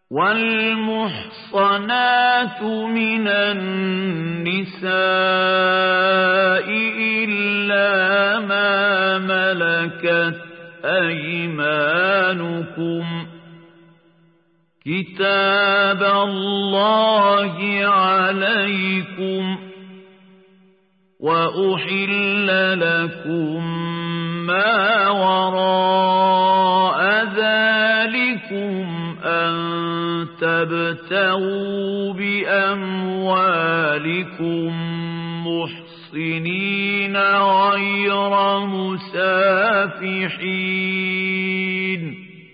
والمحصنات من النساء إلا ما ملكت أيمانكم كتاب الله عليكم وأحل لكم ما وراء ذلكم أن تبتغوا بأموالكم محصنين غير مسافحين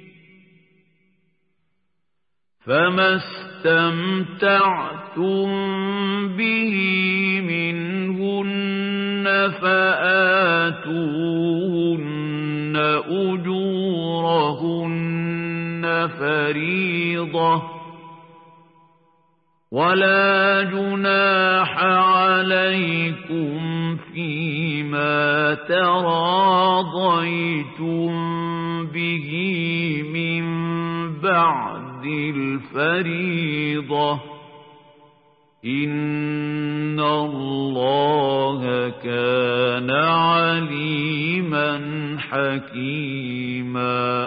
فما استمتعتم به منهن فآتوهن أجورهن فريضة ولا جناح عليكم فيما تراضيتم به من بعد الفريضة إن الله كان عليما حكيما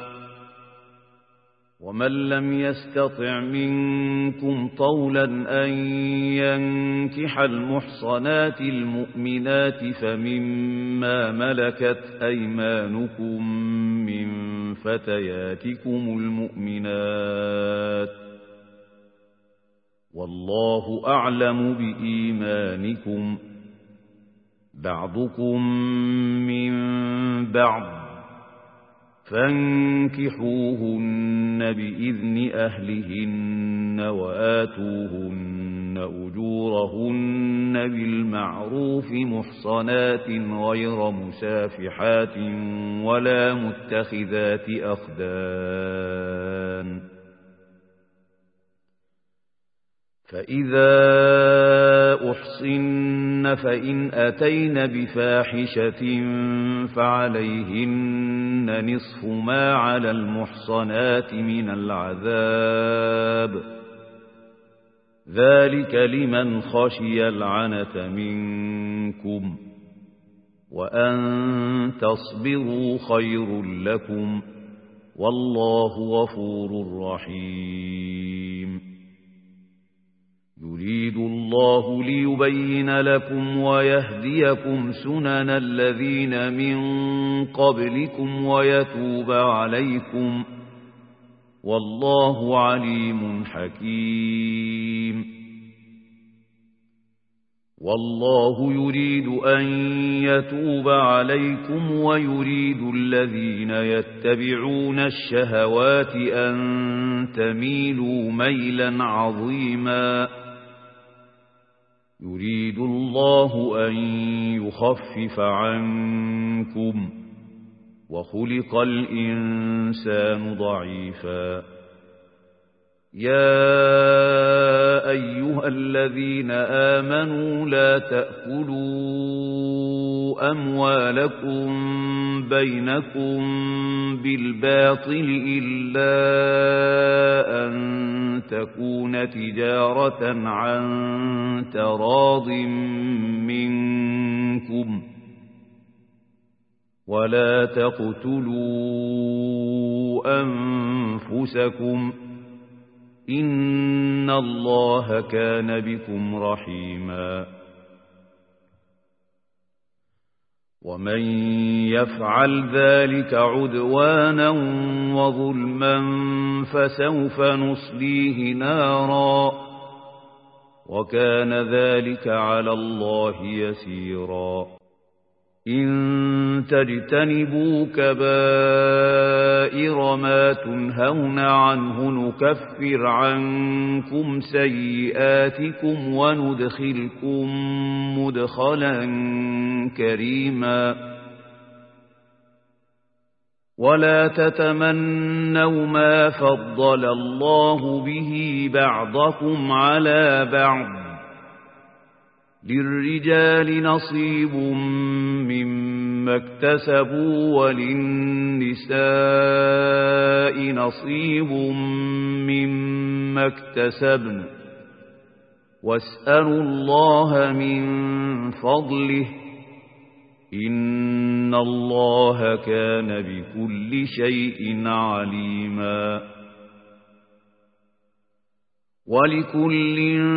ومن لم يستطع منكم طولا أن ينكح المحصنات المؤمنات فمما ملكت أيمانكم من فتياتكم المؤمنات والله أعلم بإيمانكم بعضكم من بعض فانكحوهن بإذن أهلهن وآتوهن أجورهن بالمعروف محصنات غير مسافحات ولا متخذات أخدان فإذا أحصن فإن أتين بفاحشة فعليهن نصف ما على المحصنات من العذاب ذلك لمن خشي العنة منكم وأن تصبروا خير لكم والله غفور رحيم يريد الله ليبين لكم ويهديكم سنن الذين من قبلكم ويتوب عليكم والله عليم حكيم والله يريد أن يتوب عليكم ويريد الذين يتبعون الشهوات أن تميلوا ميلا عظيما يريد الله أن يخفف عنكم وخلق الإنسان ضعيفا يا أيها الذين آمنوا لا تأكلوا أموالكم بينكم بالباطل إلا أن تكون تجارة عن تراض منكم ولا تقتلوا أنفسكم إن الله كان بكم رحيما ومن يفعل ذلك عدوانا وظلما فسوف نصليه نارا وكان ذلك على الله يسيرا إن تجتنبوا كبائر ما تنهون عنه نكفر عنكم سيئاتكم وندخلكم مدخلا كريما ولا تتمنوا ما فضل الله به بعضكم على بعض للرجال نصيب مما اكتسبوا وللنساء نصيب مما ما اكتسبن واسألوا الله من فضله إن الله كان بكل شيء عليما ولكل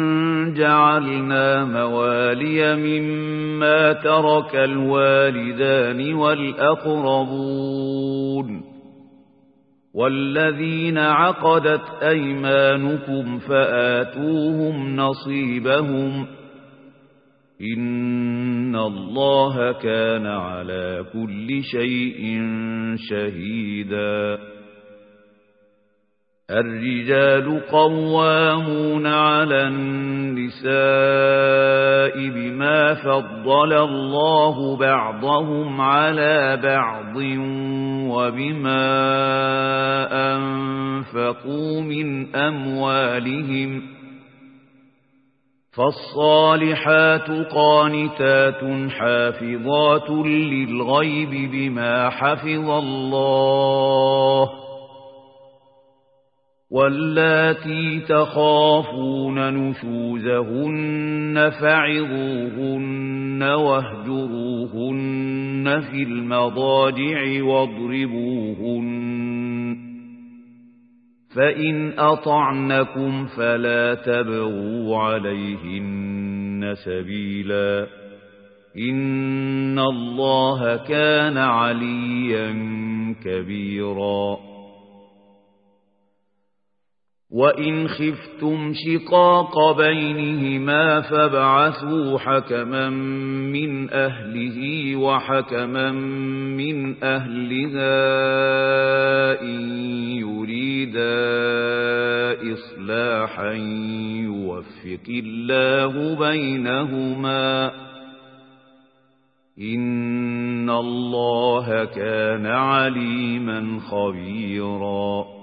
جعلنا موالي مما ترك الوالدان والأقربون والذين عقدت أيمانكم فآتوهم نصيبهم إن الله كان على كل شيء شهيدا الرجال قوامون على النساء بما فضل الله بعضهم على بعض وبما أنفقوا من أموالهم فالصالحات قانتات حافظات للغيب بما حفظ الله واللاتي تخافون نشوزهن فعظوهن واهجروهن في المضاجع واضربوهن فإن أطعنكم فلا تبغوا عليهن سبيلا إن الله كان عليا كبيرا وإن خفتم شقاق بينهما فابعثوا حكما من أهله وحكما من أهلها إن يريدا إصلاحا يوفق الله بينهما إن الله كان عليما خبيرا